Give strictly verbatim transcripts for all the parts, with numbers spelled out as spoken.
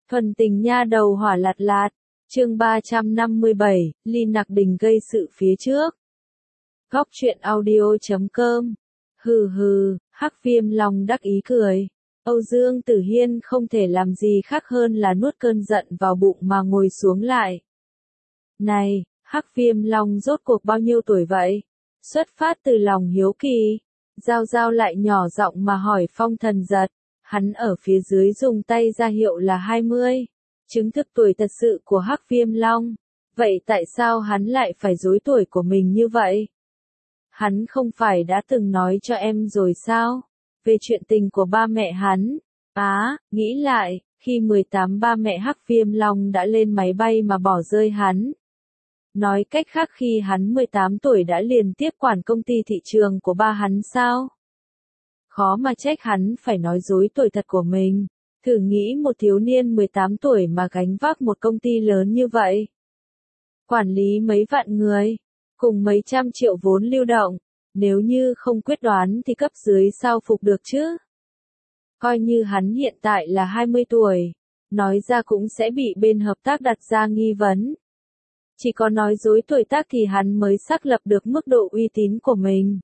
Thuần tình nha đầu hỏa lạt lạt, chương ba trăm năm mươi bảy, Ly Nặc Đình gây sự phía trước. Góc truyện audio chấm com. Hừ hừ, Hắc Viêm Long đắc ý cười. Âu Dương Tử Hiên không thể làm gì khác hơn là nuốt cơn giận vào bụng mà ngồi xuống lại. Này, Hắc Viêm Long rốt cuộc bao nhiêu tuổi vậy? Xuất phát từ lòng hiếu kỳ, Giao Giao lại nhỏ giọng mà hỏi Phong Thần Giật. Hắn ở phía dưới dùng tay ra hiệu là hai mươi. Chứng thực tuổi thật sự của Hắc Viêm Long. Vậy tại sao hắn lại phải dối tuổi của mình như vậy? Hắn không phải đã từng nói cho em rồi sao? Về chuyện tình của ba mẹ hắn. Á, à, nghĩ lại, khi mười tám ba mẹ Hắc Viêm Long đã lên máy bay mà bỏ rơi hắn. Nói cách khác khi hắn mười tám tuổi đã liền tiếp quản công ty thị trường của ba hắn sao? Khó mà trách hắn phải nói dối tuổi thật của mình. Thử nghĩ một thiếu niên mười tám tuổi mà gánh vác một công ty lớn như vậy. Quản lý mấy vạn người, cùng mấy trăm triệu vốn lưu động, nếu như không quyết đoán thì cấp dưới sao phục được chứ? Coi như hắn hiện tại là hai mươi tuổi, nói ra cũng sẽ bị bên hợp tác đặt ra nghi vấn. Chỉ có nói dối tuổi tác thì hắn mới xác lập được mức độ uy tín của mình.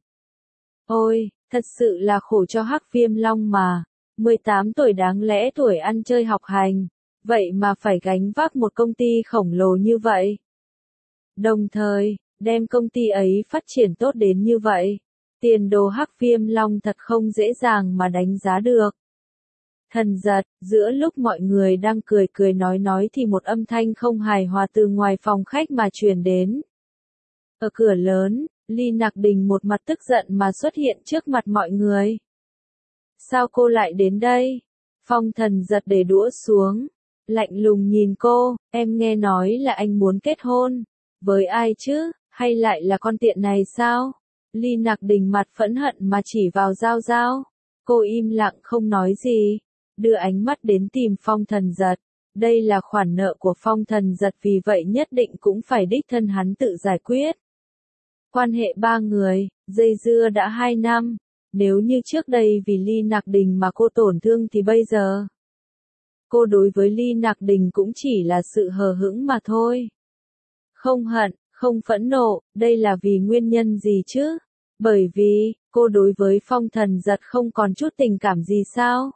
Ôi, thật sự là khổ cho Hắc Viêm Long mà. mười tám tuổi đáng lẽ tuổi ăn chơi học hành, vậy mà phải gánh vác một công ty khổng lồ như vậy. Đồng thời, đem công ty ấy phát triển tốt đến như vậy, tiền đồ Hắc Viêm Long thật không dễ dàng mà đánh giá được. Thần Giật, giữa lúc mọi người đang cười cười nói nói thì một âm thanh không hài hòa từ ngoài phòng khách mà truyền đến. Ở cửa lớn, Ly Nặc Đình một mặt tức giận mà xuất hiện trước mặt mọi người. Sao cô lại đến đây? Phong Thần Giật để đũa xuống, lạnh lùng nhìn cô, em nghe nói là anh muốn kết hôn. Với ai chứ, hay lại là con tiện này sao? Ly Nặc Đình mặt phẫn hận mà chỉ vào Giao Giao. Cô im lặng không nói gì, đưa ánh mắt đến tìm Phong Thần Giật. Đây là khoản nợ của Phong Thần Giật vì vậy nhất định cũng phải đích thân hắn tự giải quyết. Quan hệ ba người, dây dưa đã hai năm. Nếu như trước đây vì Ly Nặc Đình mà cô tổn thương thì bây giờ, cô đối với Ly Nặc Đình cũng chỉ là sự hờ hững mà thôi. Không hận, không phẫn nộ, đây là vì nguyên nhân gì chứ? Bởi vì, cô đối với Phong Thần Giật không còn chút tình cảm gì sao?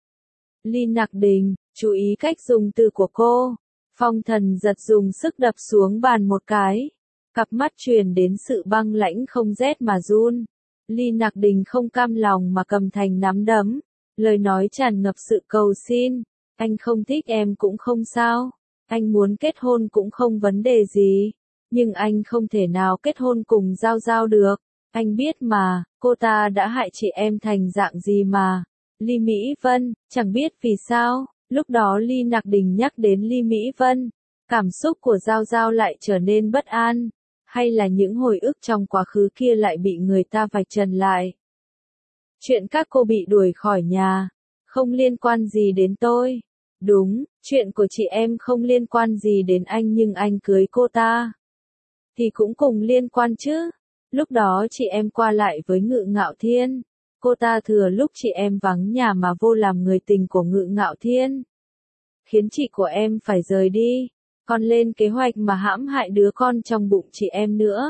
Ly Nặc Đình, chú ý cách dùng từ của cô. Phong Thần Giật dùng sức đập xuống bàn một cái. Cặp mắt truyền đến sự băng lãnh không rét mà run. Ly Nặc Đình không cam lòng mà cầm thành nắm đấm, lời nói tràn ngập sự cầu xin. Anh không thích em cũng không sao, anh muốn kết hôn cũng không vấn đề gì, nhưng anh không thể nào kết hôn cùng Giao Giao được. Anh biết mà, cô ta đã hại chị em thành dạng gì mà. Ly Mỹ Vân, chẳng biết vì sao, lúc đó Ly Nặc Đình nhắc đến Ly Mỹ Vân, cảm xúc của Giao Giao lại trở nên bất an. Hay là những hồi ức trong quá khứ kia lại bị người ta vạch trần lại. Chuyện các cô bị đuổi khỏi nhà, không liên quan gì đến tôi. Đúng, chuyện của chị em không liên quan gì đến anh nhưng anh cưới cô ta thì cũng cùng liên quan chứ. Lúc đó chị em qua lại với Ngự Ngạo Thiên. Cô ta thừa lúc chị em vắng nhà mà vô làm người tình của Ngự Ngạo Thiên, khiến chị của em phải rời đi. Còn lên kế hoạch mà hãm hại đứa con trong bụng chị em nữa.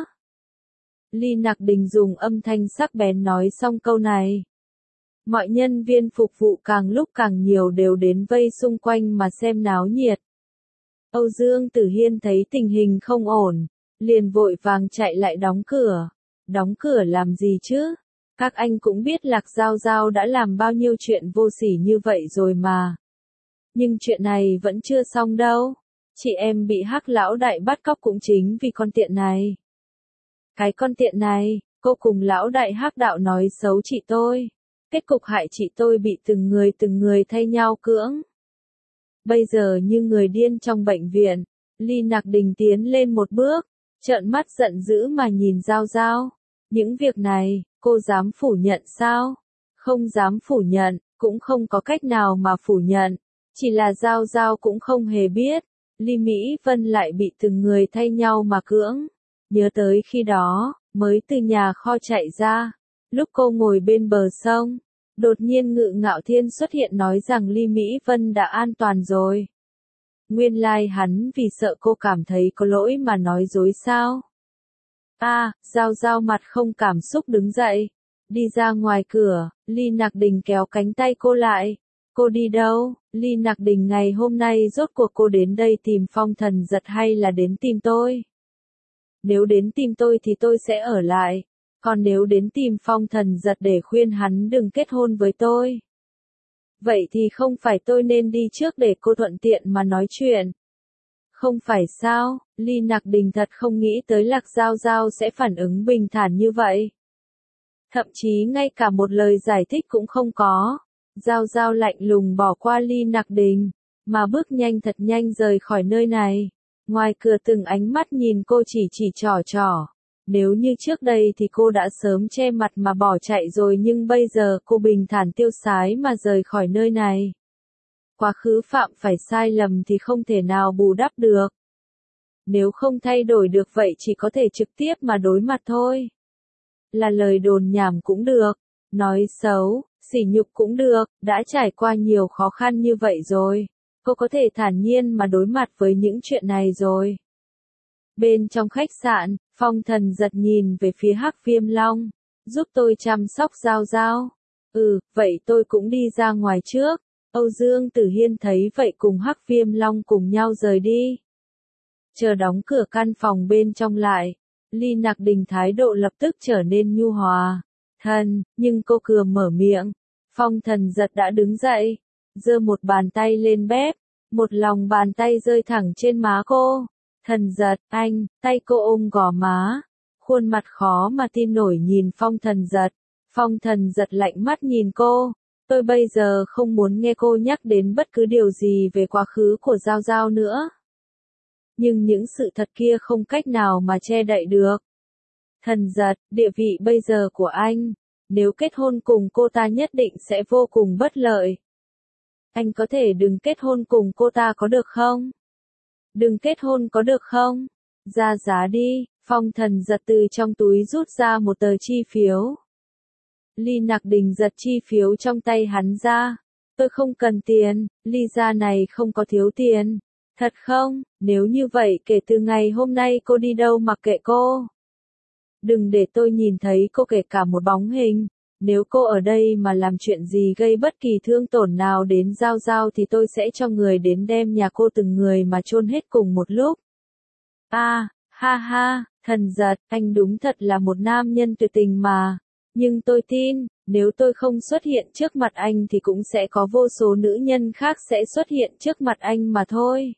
Ly Nặc Đình dùng âm thanh sắc bén nói xong câu này. Mọi nhân viên phục vụ càng lúc càng nhiều đều đến vây xung quanh mà xem náo nhiệt. Âu Dương Tử Hiên thấy tình hình không ổn, liền vội vàng chạy lại đóng cửa. Đóng cửa làm gì chứ? Các anh cũng biết Lạc Giao Giao đã làm bao nhiêu chuyện vô sỉ như vậy rồi mà. Nhưng chuyện này vẫn chưa xong đâu. Chị em bị Hắc lão đại bắt cóc cũng chính vì con tiện này. Cái con tiện này, cô cùng lão đại Hắc đạo nói xấu chị tôi. Kết cục hại chị tôi bị từng người từng người thay nhau cưỡng. Bây giờ như người điên trong bệnh viện. Ly Nặc Đình tiến lên một bước, trợn mắt giận dữ mà nhìn Giao Giao. Những việc này, cô dám phủ nhận sao? Không dám phủ nhận, cũng không có cách nào mà phủ nhận. Chỉ là Giao Giao cũng không hề biết. Ly Mỹ Vân lại bị từng người thay nhau mà cưỡng. Nhớ tới khi đó, mới từ nhà kho chạy ra. Lúc cô ngồi bên bờ sông, đột nhiên Ngự Ngạo Thiên xuất hiện nói rằng Ly Mỹ Vân đã an toàn rồi. Nguyên lai like hắn vì sợ cô cảm thấy có lỗi mà nói dối sao? A, à, Giao Giao mặt không cảm xúc đứng dậy, đi ra ngoài cửa, Ly Nặc Đình kéo cánh tay cô lại. Cô đi đâu? Ly Nặc Đình ngày hôm nay rốt cuộc cô đến đây tìm Phong Thần Giật hay là đến tìm tôi? Nếu đến tìm tôi thì tôi sẽ ở lại, còn nếu đến tìm Phong Thần Giật để khuyên hắn đừng kết hôn với tôi, vậy thì không phải tôi nên đi trước để cô thuận tiện mà nói chuyện. Không phải sao? Ly Nặc Đình thật không nghĩ tới Lạc Giao Giao sẽ phản ứng bình thản như vậy. Thậm chí ngay cả một lời giải thích cũng không có. Giao Giao lạnh lùng bỏ qua Ly Nặc Đình, mà bước nhanh thật nhanh rời khỏi nơi này. Ngoài cửa từng ánh mắt nhìn cô chỉ chỉ trỏ trỏ. Nếu như trước đây thì cô đã sớm che mặt mà bỏ chạy rồi, nhưng bây giờ cô bình thản tiêu sái mà rời khỏi nơi này. Quá khứ phạm phải sai lầm thì không thể nào bù đắp được. Nếu không thay đổi được vậy chỉ có thể trực tiếp mà đối mặt thôi. Là lời đồn nhảm cũng được, nói xấu, sỉ nhục cũng được, đã trải qua nhiều khó khăn như vậy rồi. Cô có thể thản nhiên mà đối mặt với những chuyện này rồi. Bên trong khách sạn, Phong Thần Giật nhìn về phía Hắc Viêm Long. Giúp tôi chăm sóc Giao Giao. Ừ, vậy tôi cũng đi ra ngoài trước. Âu Dương Tử Hiên thấy vậy cùng Hắc Viêm Long cùng nhau rời đi. Chờ đóng cửa căn phòng bên trong lại, Ly Nặc Đình thái độ lập tức trở nên nhu hòa. Thần, nhưng cô vừa mở miệng. Phong Thần Giật đã đứng dậy, giơ một bàn tay lên bếp, một lòng bàn tay rơi thẳng trên má cô. Thần Giật, anh, tay cô ôm gò má, khuôn mặt khó mà tin nổi nhìn Phong Thần Giật. Phong Thần Giật lạnh mắt nhìn cô. Tôi bây giờ không muốn nghe cô nhắc đến bất cứ điều gì về quá khứ của Giao Giao nữa. Nhưng những sự thật kia không cách nào mà che đậy được. Thần Giật, địa vị bây giờ của anh, nếu kết hôn cùng cô ta nhất định sẽ vô cùng bất lợi. Anh có thể đừng kết hôn cùng cô ta có được không? Đừng kết hôn có được không? Ra giá đi. Phong Thần Giật từ trong túi rút ra một tờ chi phiếu. Ly Nặc Đình giật chi phiếu trong tay hắn ra. Tôi không cần tiền, Ly gia này không có thiếu tiền. Thật không? Nếu như vậy kể từ ngày hôm nay cô đi đâu mặc kệ cô. Đừng để tôi nhìn thấy cô kể cả một bóng hình. Nếu cô ở đây mà làm chuyện gì gây bất kỳ thương tổn nào đến Giao Giao thì tôi sẽ cho người đến đem nhà cô từng người mà chôn hết cùng một lúc. A, à, ha ha, Thần Giật, anh đúng thật là một nam nhân tuyệt tình mà. Nhưng tôi tin, nếu tôi không xuất hiện trước mặt anh thì cũng sẽ có vô số nữ nhân khác sẽ xuất hiện trước mặt anh mà thôi.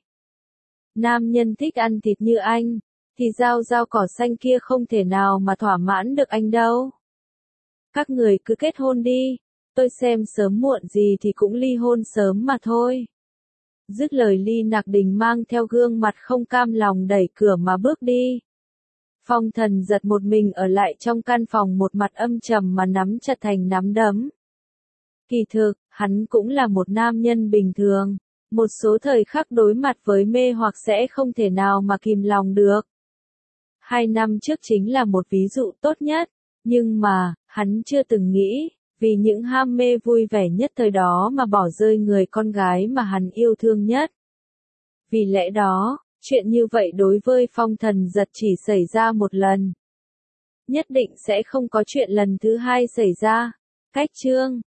Nam nhân thích ăn thịt như anh, thì Giao Giao cỏ xanh kia không thể nào mà thỏa mãn được anh đâu. Các người cứ kết hôn đi, tôi xem sớm muộn gì thì cũng ly hôn sớm mà thôi. Dứt lời Ly Nặc Đình mang theo gương mặt không cam lòng đẩy cửa mà bước đi. Phong Thần Giật một mình ở lại trong căn phòng, một mặt âm trầm mà nắm chặt thành nắm đấm. Kỳ thực, hắn cũng là một nam nhân bình thường, một số thời khắc đối mặt với mê hoặc sẽ không thể nào mà kìm lòng được. Hai năm trước chính là một ví dụ tốt nhất, nhưng mà, hắn chưa từng nghĩ, vì những ham mê vui vẻ nhất thời đó mà bỏ rơi người con gái mà hắn yêu thương nhất. Vì lẽ đó, chuyện như vậy đối với Phong Thần Giật chỉ xảy ra một lần. Nhất định sẽ không có chuyện lần thứ hai xảy ra. Cách chương